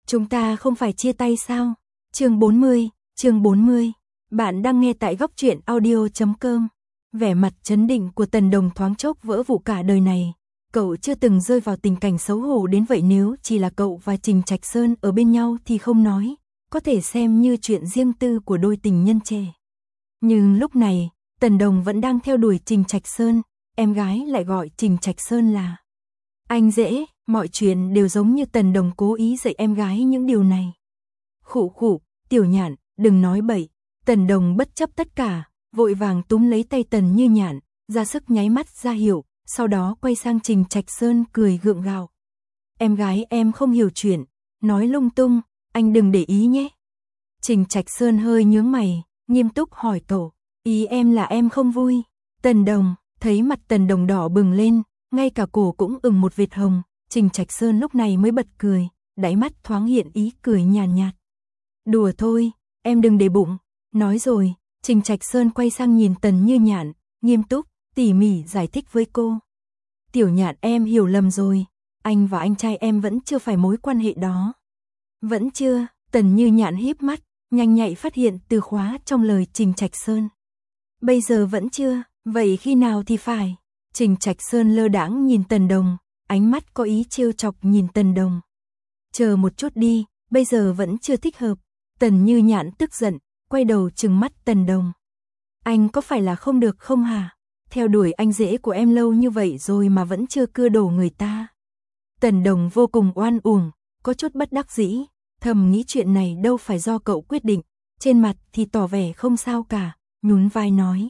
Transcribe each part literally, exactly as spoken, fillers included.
Chúng ta không phải chia tay sao? Chương bốn mươi, chương bốn mươi. Bạn đang nghe tại góc truyện audio chấm com. Vẻ mặt trấn định của Tần Đồng thoáng chốc vỡ vụn. Cả đời này, cậu chưa từng rơi vào tình cảnh xấu hổ đến vậy. Nếu chỉ là cậu và Trình Trạch Sơn ở bên nhau thì không nói, có thể xem như chuyện riêng tư của đôi tình nhân trẻ. Nhưng lúc này, Tần Đồng vẫn đang theo đuổi Trình Trạch Sơn, em gái lại gọi Trình Trạch Sơn là anh rể. Mọi chuyện đều giống như Tần Đồng cố ý dạy em gái những điều này. Khụ khụ, Tiểu Nhạn, đừng nói bậy. Tần Đồng bất chấp tất cả, vội vàng túm lấy tay Tần Như Nhạn, ra sức nháy mắt ra hiệu, sau đó quay sang Trình Trạch Sơn cười gượng gạo. Em gái em không hiểu chuyện, nói lung tung, anh đừng để ý nhé. Trình Trạch Sơn hơi nhướng mày, nghiêm túc hỏi cậu, ý em là em không vui. Tần Đồng, thấy mặt Tần Đồng đỏ bừng lên, ngay cả cổ cũng ửng một vệt hồng. Trình Trạch Sơn lúc này mới bật cười, đáy mắt thoáng hiện ý cười nhàn nhạt, nhạt. Đùa thôi, em đừng để bụng. Nói rồi, Trình Trạch Sơn quay sang nhìn Tần Như Nhạn, nghiêm túc, tỉ mỉ giải thích với cô. Tiểu Nhạn, em hiểu lầm rồi, anh và anh trai em vẫn chưa phải mối quan hệ đó. Vẫn chưa? Tần Như Nhạn híp mắt, nhanh nhạy phát hiện từ khóa trong lời Trình Trạch Sơn. Bây giờ vẫn chưa, vậy khi nào thì phải? Trình Trạch Sơn lơ đãng nhìn Tần Đồng, ánh mắt có ý trêu chọc nhìn Tần Đồng. Chờ một chút đi, bây giờ vẫn chưa thích hợp. Tần Như Nhạn tức giận, quay đầu trừng mắt Tần Đồng. Anh có phải là không được không hả? Theo đuổi anh rể của em lâu như vậy rồi mà vẫn chưa cưa đổ người ta. Tần Đồng vô cùng oan uổng, có chút bất đắc dĩ, thầm nghĩ chuyện này đâu phải do cậu quyết định. Trên mặt thì tỏ vẻ không sao cả, nhún vai nói.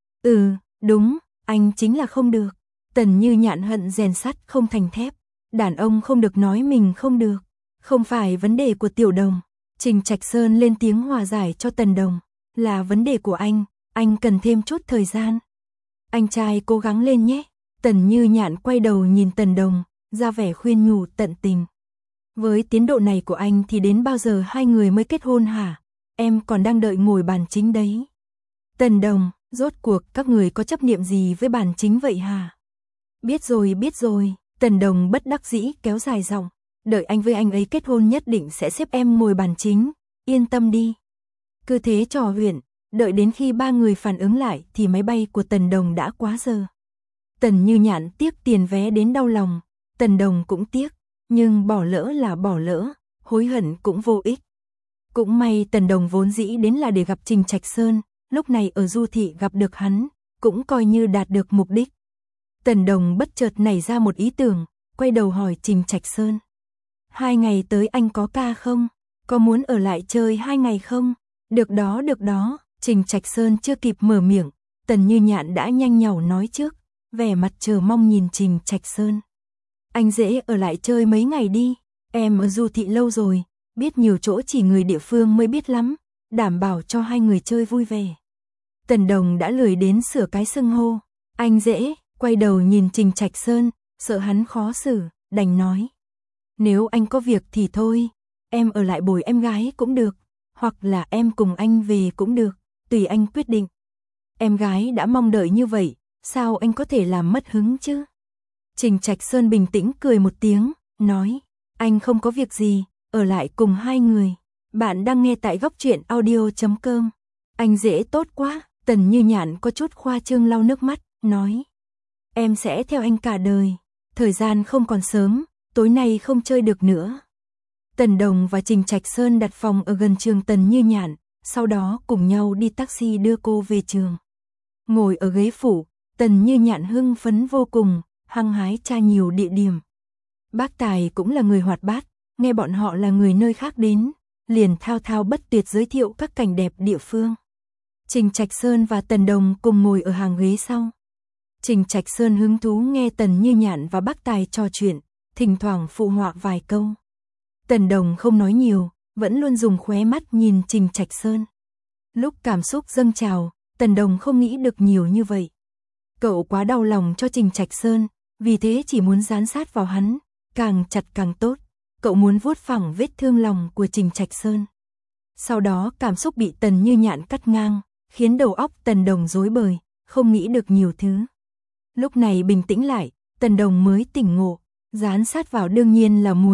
Ừ, đúng, anh chính là không được. Tần Như Nhạn hận rèn sắt không thành thép, đàn ông không được nói mình không được, không phải vấn đề của Tiểu Đồng. Trình Trạch Sơn lên tiếng hòa giải cho Tần Đồng, là vấn đề của anh, anh cần thêm chút thời gian. Anh trai cố gắng lên nhé. Tần Như Nhạn quay đầu nhìn Tần Đồng, ra vẻ khuyên nhủ tận tình. Với tiến độ này của anh thì đến bao giờ hai người mới kết hôn hả? Em còn đang đợi ngồi bàn chính đấy. Tần Đồng, rốt cuộc các người có chấp niệm gì với bàn chính vậy hả? Biết rồi, biết rồi. Tần Đồng bất đắc dĩ kéo dài giọng, đợi anh với anh ấy kết hôn nhất định sẽ xếp em ngồi bàn chính, yên tâm đi. Cứ thế trò huyễn, đợi đến khi ba người phản ứng lại thì máy bay của Tần Đồng đã quá giờ. Tần Như Nhạn tiếc tiền vé đến đau lòng, Tần Đồng cũng tiếc, nhưng bỏ lỡ là bỏ lỡ, hối hận cũng vô ích. Cũng may Tần Đồng vốn dĩ đến là để gặp Trình Trạch Sơn, lúc này ở du thị gặp được hắn, cũng coi như đạt được mục đích. Tần Đồng bất chợt nảy ra một ý tưởng, quay đầu hỏi Trình Trạch Sơn. Hai ngày tới anh có ca không? Có muốn ở lại chơi hai ngày không? Được đó, được đó. Trình Trạch Sơn chưa kịp mở miệng, Tần Như Nhạn đã nhanh nhảu nói trước, vẻ mặt chờ mong nhìn Trình Trạch Sơn. Anh dễ ở lại chơi mấy ngày đi, em ở du thị lâu rồi, biết nhiều chỗ chỉ người địa phương mới biết lắm, đảm bảo cho hai người chơi vui vẻ. Tần Đồng đã lười đến sửa cái xưng hô, anh dễ, quay đầu nhìn Trình Trạch Sơn, sợ hắn khó xử, đành nói. Nếu anh có việc thì thôi, em ở lại bồi em gái cũng được, hoặc là em cùng anh về cũng được, tùy anh quyết định. Em gái đã mong đợi như vậy, sao anh có thể làm mất hứng chứ? Trình Trạch Sơn bình tĩnh cười một tiếng, nói, anh không có việc gì, ở lại cùng hai người. Bạn đang nghe tại góc truyện audio chấm com. Anh dễ tốt quá. Tần Như Nhạn có chút khoa trương lau nước mắt, nói. Em sẽ theo anh cả đời, thời gian không còn sớm, tối nay không chơi được nữa. Tần Đồng và Trình Trạch Sơn đặt phòng ở gần trường Tần Như Nhạn, sau đó cùng nhau đi taxi đưa cô về trường. Ngồi ở ghế phụ, Tần Như Nhạn hưng phấn vô cùng, hăng hái tra nhiều địa điểm. Bác Tài cũng là người hoạt bát, nghe bọn họ là người nơi khác đến, liền thao thao bất tuyệt giới thiệu các cảnh đẹp địa phương. Trình Trạch Sơn và Tần Đồng cùng ngồi ở hàng ghế sau. Trình Trạch Sơn hứng thú nghe Tần Như Nhạn và bác Tài trò chuyện, thỉnh thoảng phụ họa vài câu. Tần Đồng không nói nhiều, vẫn luôn dùng khóe mắt nhìn Trình Trạch Sơn. Lúc cảm xúc dâng trào, Tần Đồng không nghĩ được nhiều như vậy. Cậu quá đau lòng cho Trình Trạch Sơn, vì thế chỉ muốn dán sát vào hắn, càng chặt càng tốt. Cậu muốn vuốt phẳng vết thương lòng của Trình Trạch Sơn. Sau đó cảm xúc bị Tần Như Nhạn cắt ngang, khiến đầu óc Tần Đồng rối bời, không nghĩ được nhiều thứ. Lúc này bình tĩnh lại, Tần Đồng mới tỉnh ngộ, dán sát vào đương nhiên là muốn,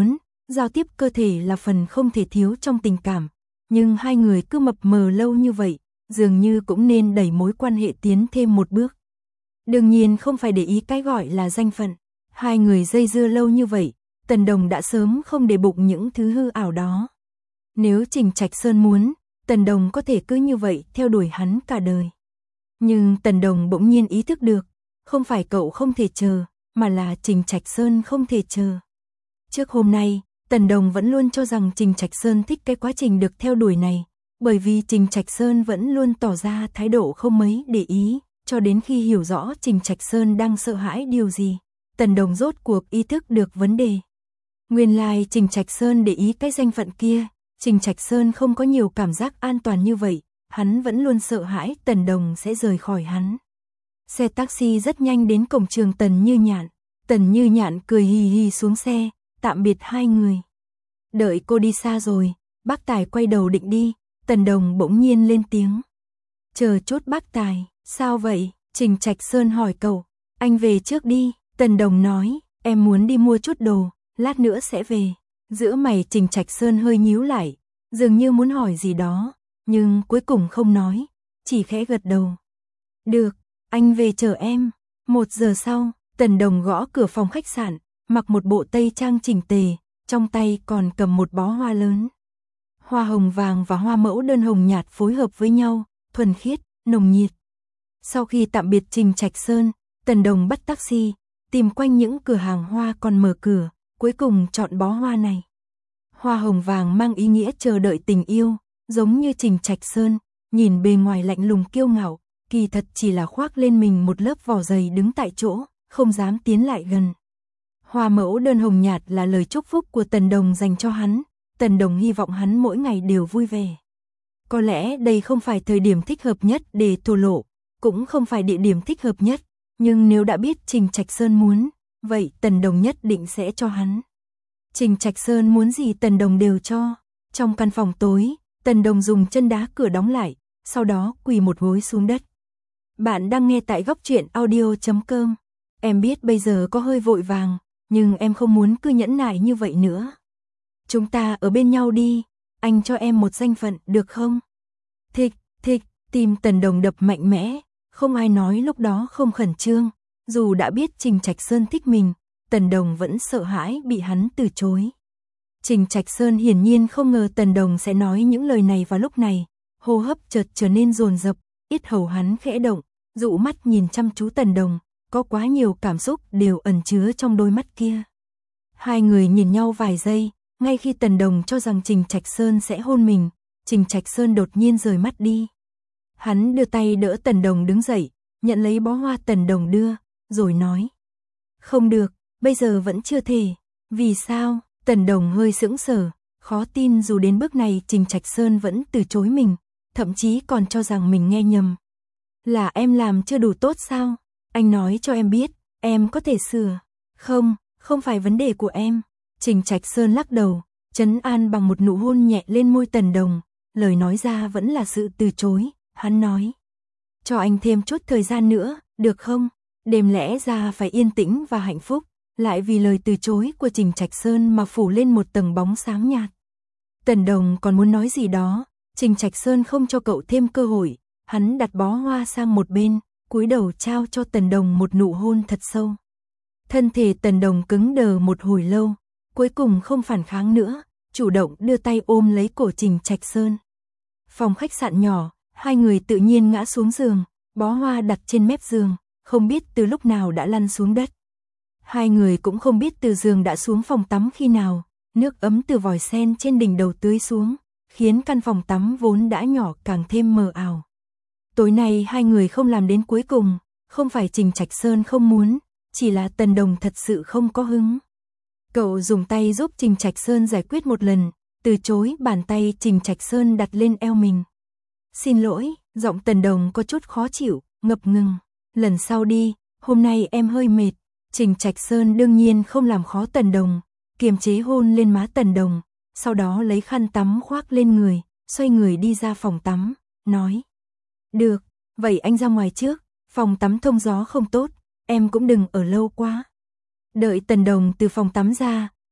giao tiếp cơ thể là phần không thể thiếu trong tình cảm, nhưng hai người cứ mập mờ lâu như vậy, dường như cũng nên đẩy mối quan hệ tiến thêm một bước. Đương nhiên không phải để ý cái gọi là danh phận, hai người dây dưa lâu như vậy, Tần Đồng đã sớm không để bụng những thứ hư ảo đó. Nếu Trình Trạch Sơn muốn, Tần Đồng có thể cứ như vậy theo đuổi hắn cả đời. Nhưng Tần Đồng bỗng nhiên ý thức được, không phải cậu không thể chờ, mà là Trình Trạch Sơn không thể chờ. Trước hôm nay, Tần Đồng vẫn luôn cho rằng Trình Trạch Sơn thích cái quá trình được theo đuổi này, bởi vì Trình Trạch Sơn vẫn luôn tỏ ra thái độ không mấy để ý, cho đến khi hiểu rõ Trình Trạch Sơn đang sợ hãi điều gì, Tần Đồng rốt cuộc ý thức được vấn đề. Nguyên lai Trình Trạch Sơn để ý cái danh phận kia, Trình Trạch Sơn không có nhiều cảm giác an toàn như vậy, hắn vẫn luôn sợ hãi Tần Đồng sẽ rời khỏi hắn. Xe taxi rất nhanh đến cổng trường Tần Như Nhạn, Tần Như Nhạn cười hì hì xuống xe, tạm biệt hai người. Đợi cô đi xa rồi, bác Tài quay đầu định đi, Tần Đồng bỗng nhiên lên tiếng. Chờ chốt bác Tài, sao vậy? Trình Trạch Sơn hỏi cậu. Anh về trước đi, Tần Đồng nói, em muốn đi mua chút đồ, lát nữa sẽ về. Giữa mày Trình Trạch Sơn hơi nhíu lại, dường như muốn hỏi gì đó, nhưng cuối cùng không nói, chỉ khẽ gật đầu. Được, anh về chờ em. Một giờ sau, Tần Đồng gõ cửa phòng khách sạn, mặc một bộ tây trang chỉnh tề, trong tay còn cầm một bó hoa lớn. Hoa hồng vàng và hoa mẫu đơn hồng nhạt phối hợp với nhau, thuần khiết, nồng nhiệt. Sau khi tạm biệt Trình Trạch Sơn, Tần Đồng bắt taxi, tìm quanh những cửa hàng hoa còn mở cửa, cuối cùng chọn bó hoa này. Hoa hồng vàng mang ý nghĩa chờ đợi tình yêu, giống như Trình Trạch Sơn, nhìn bề ngoài lạnh lùng kiêu ngạo, kỳ thật chỉ là khoác lên mình một lớp vỏ dày đứng tại chỗ, không dám tiến lại gần. Hoa mẫu đơn hồng nhạt là lời chúc phúc của Tần Đồng dành cho hắn, Tần Đồng hy vọng hắn mỗi ngày đều vui vẻ. Có lẽ đây không phải thời điểm thích hợp nhất để thổ lộ, cũng không phải địa điểm thích hợp nhất, nhưng nếu đã biết Trình Trạch Sơn muốn, vậy Tần Đồng nhất định sẽ cho hắn. Trình Trạch Sơn muốn gì Tần Đồng đều cho. Trong căn phòng tối, Tần Đồng dùng chân đá cửa đóng lại, sau đó quỳ một gối xuống đất. Bạn đang nghe tại góc truyện audio chấm com. Em biết bây giờ có hơi vội vàng, nhưng em không muốn cứ nhẫn nại như vậy nữa. Chúng ta ở bên nhau đi, anh cho em một danh phận được không? Thịch, thịch, tim Tần Đồng đập mạnh mẽ, không ai nói lúc đó không khẩn trương, dù đã biết Trình Trạch Sơn thích mình, Tần Đồng vẫn sợ hãi bị hắn từ chối. Trình Trạch Sơn hiển nhiên không ngờ Tần Đồng sẽ nói những lời này vào lúc này, hô hấp chợt trở nên dồn dập, yết hầu hắn khẽ động, dụ mắt nhìn chăm chú Tần Đồng, có quá nhiều cảm xúc đều ẩn chứa trong đôi mắt kia. Hai người nhìn nhau vài giây, ngay khi Tần Đồng cho rằng Trình Trạch Sơn sẽ hôn mình, Trình Trạch Sơn đột nhiên rời mắt đi. Hắn đưa tay đỡ Tần Đồng đứng dậy, nhận lấy bó hoa Tần Đồng đưa, rồi nói. Không được, bây giờ vẫn chưa thể. Vì sao? Tần Đồng hơi sững sờ, khó tin dù đến bước này Trình Trạch Sơn vẫn từ chối mình, thậm chí còn cho rằng mình nghe nhầm. Là em làm chưa đủ tốt sao? Anh nói cho em biết, em có thể sửa. Không, không phải vấn đề của em. Trình Trạch Sơn lắc đầu, trấn an bằng một nụ hôn nhẹ lên môi Tần Đồng, lời nói ra vẫn là sự từ chối, hắn nói. Cho anh thêm chút thời gian nữa, được không? Đêm lẽ ra phải yên tĩnh và hạnh phúc, lại vì lời từ chối của Trình Trạch Sơn mà phủ lên một tầng bóng xám nhạt. Tần Đồng còn muốn nói gì đó, Trình Trạch Sơn không cho cậu thêm cơ hội, hắn đặt bó hoa sang một bên, cúi đầu trao cho Tần Đồng một nụ hôn thật sâu. Thân thể Tần Đồng cứng đờ một hồi lâu, cuối cùng không phản kháng nữa, chủ động đưa tay ôm lấy cổ Trình Trạch Sơn. Phòng khách sạn nhỏ, hai người tự nhiên ngã xuống giường, bó hoa đặt trên mép giường, không biết từ lúc nào đã lăn xuống đất. Hai người cũng không biết từ giường đã xuống phòng tắm khi nào, nước ấm từ vòi sen trên đỉnh đầu tưới xuống, khiến căn phòng tắm vốn đã nhỏ càng thêm mờ ảo. Tối nay hai người không làm đến cuối cùng, không phải Trình Trạch Sơn không muốn, chỉ là Tần Đồng thật sự không có hứng. Cậu dùng tay giúp Trình Trạch Sơn giải quyết một lần, từ chối bàn tay Trình Trạch Sơn đặt lên eo mình. Xin lỗi, giọng Tần Đồng có chút khó chịu, ngập ngừng. Lần sau đi, hôm nay em hơi mệt. Trình Trạch Sơn đương nhiên không làm khó Tần Đồng, kiềm chế hôn lên má Tần Đồng, sau đó lấy khăn tắm khoác lên người, xoay người đi ra phòng tắm, nói. Được, vậy anh ra ngoài trước, phòng tắm thông gió không tốt, em cũng đừng ở lâu quá. Đợi Tần Đồng từ phòng tắm ra,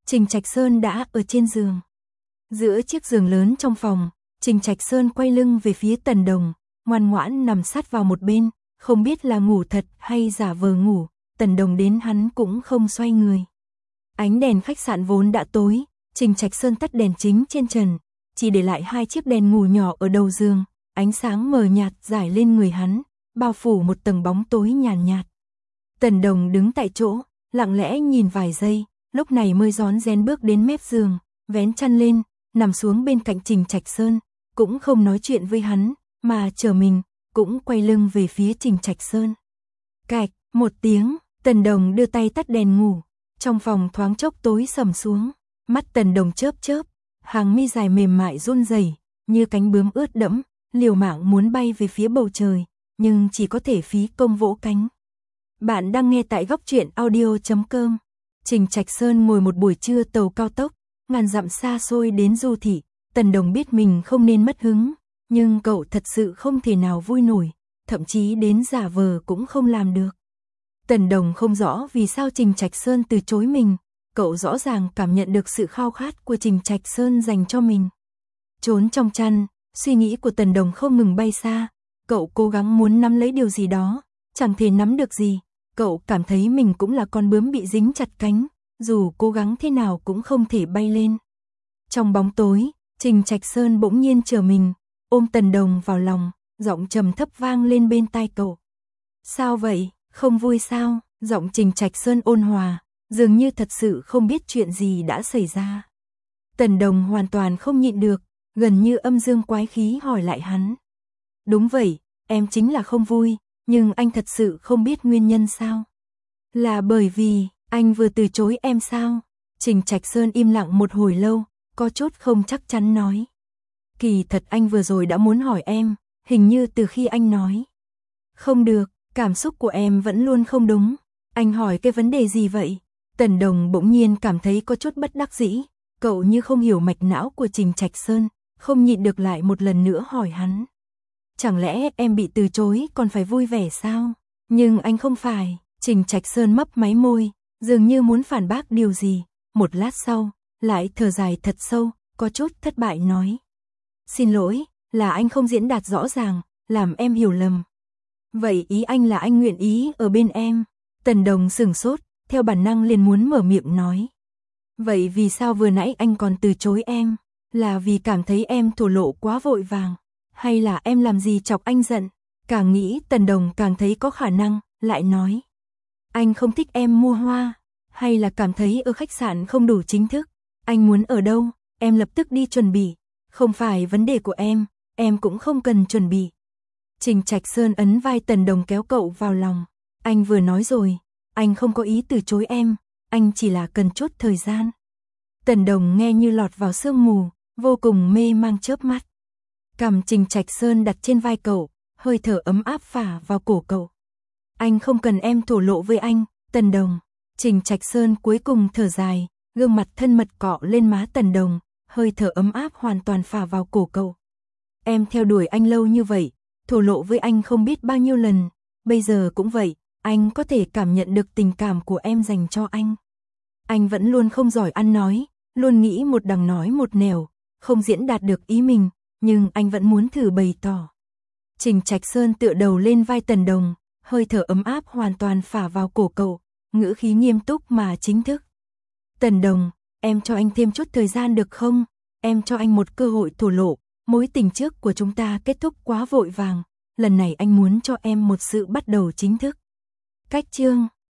Trình Trạch Sơn đã ở trên giường. Giữa chiếc giường lớn trong phòng, Trình Trạch Sơn quay lưng về phía Tần Đồng, ngoan ngoãn nằm sát vào một bên, không biết là ngủ thật hay giả vờ ngủ, Tần Đồng đến hắn cũng không xoay người. Ánh đèn khách sạn vốn đã tối, Trình Trạch Sơn tắt đèn chính trên trần, chỉ để lại hai chiếc đèn ngủ nhỏ ở đầu giường, ánh sáng mờ nhạt rải lên người hắn, bao phủ một tầng bóng tối nhàn nhạt, nhạt. Tần Đồng đứng tại chỗ, lặng lẽ nhìn vài giây, lúc này mới rón rén bước đến mép giường, vén chăn lên, nằm xuống bên cạnh Trình Trạch Sơn, cũng không nói chuyện với hắn, mà chờ mình, cũng quay lưng về phía Trình Trạch Sơn. Cạch, một tiếng, Tần Đồng đưa tay tắt đèn ngủ, trong phòng thoáng chốc tối sầm xuống, mắt Tần Đồng chớp chớp, hàng mi dài mềm mại run rẩy, như cánh bướm ướt đẫm, liều mạng muốn bay về phía bầu trời, nhưng chỉ có thể phí công vỗ cánh. Bạn đang nghe tại góc truyện audio chấm com. Trình Trạch Sơn ngồi một buổi trưa tàu cao tốc, ngàn dặm xa xôi đến Du thị, Tần Đồng biết mình không nên mất hứng, nhưng cậu thật sự không thể nào vui nổi, thậm chí đến giả vờ cũng không làm được. Tần Đồng không rõ vì sao Trình Trạch Sơn từ chối mình, cậu rõ ràng cảm nhận được sự khao khát của Trình Trạch Sơn dành cho mình. Trốn trong chăn, suy nghĩ của Tần Đồng không ngừng bay xa, cậu cố gắng muốn nắm lấy điều gì đó, chẳng thể nắm được gì, cậu cảm thấy mình cũng là con bướm bị dính chặt cánh, dù cố gắng thế nào cũng không thể bay lên. Trong bóng tối, Trình Trạch Sơn bỗng nhiên chờ mình, ôm Tần Đồng vào lòng, giọng trầm thấp vang lên bên tai cậu. Sao vậy, không vui sao? Giọng Trình Trạch Sơn ôn hòa, dường như thật sự không biết chuyện gì đã xảy ra. Tần Đồng hoàn toàn không nhịn được, gần như âm dương quái khí hỏi lại hắn. Đúng vậy, em chính là không vui, nhưng anh thật sự không biết nguyên nhân sao? Là bởi vì anh vừa từ chối em sao? Trình Trạch Sơn im lặng một hồi lâu, có chút không chắc chắn nói. Kỳ thật anh vừa rồi đã muốn hỏi em, hình như từ khi anh nói. Không được, cảm xúc của em vẫn luôn không đúng. Anh hỏi cái vấn đề gì vậy? Tần Đồng bỗng nhiên cảm thấy có chút bất đắc dĩ, cậu như không hiểu mạch não của Trình Trạch Sơn, không nhịn được lại một lần nữa hỏi hắn. Chẳng lẽ em bị từ chối còn phải vui vẻ sao? Nhưng anh không phải. Trình Trạch Sơn mấp máy môi, dường như muốn phản bác điều gì, một lát sau, lại thở dài thật sâu, có chút thất bại nói. Xin lỗi, là anh không diễn đạt rõ ràng, làm em hiểu lầm. Vậy ý anh là anh nguyện ý ở bên em? Tần Đồng sửng sốt, theo bản năng liền muốn mở miệng nói. Vậy vì sao vừa nãy anh còn từ chối em? Là vì cảm thấy em thổ lộ quá vội vàng? Hay là em làm gì chọc anh giận? Càng nghĩ Tần Đồng càng thấy có khả năng, lại nói. Anh không thích em mua hoa, hay là cảm thấy ở khách sạn không đủ chính thức? Anh muốn ở đâu, em lập tức đi chuẩn bị. Không phải vấn đề của em, em cũng không cần chuẩn bị. Trình Trạch Sơn ấn vai Tần Đồng kéo cậu vào lòng. Anh vừa nói rồi, anh không có ý từ chối em, anh chỉ là cần chút thời gian. Tần Đồng nghe như lọt vào sương mù, vô cùng mê mang chớp mắt. Cằm Trình Trạch Sơn đặt trên vai cậu, hơi thở ấm áp phả vào cổ cậu. Anh không cần em thổ lộ với anh, Tần Đồng. Trình Trạch Sơn cuối cùng thở dài, gương mặt thân mật cọ lên má Tần Đồng, hơi thở ấm áp hoàn toàn phả vào cổ cậu. Em theo đuổi anh lâu như vậy, thổ lộ với anh không biết bao nhiêu lần, bây giờ cũng vậy, anh có thể cảm nhận được tình cảm của em dành cho anh. Anh vẫn luôn không giỏi ăn nói, luôn nghĩ một đằng nói một nẻo, không diễn đạt được ý mình, nhưng anh vẫn muốn thử bày tỏ. Trình Trạch Sơn tựa đầu lên vai Tần Đồng, hơi thở ấm áp hoàn toàn phả vào cổ cậu, ngữ khí nghiêm túc mà chính thức. Tần Đồng, em cho anh thêm chút thời gian được không? Em cho anh một cơ hội thổ lộ, mối tình trước của chúng ta kết thúc quá vội vàng, lần này anh muốn cho em một sự bắt đầu chính thức. Cách chương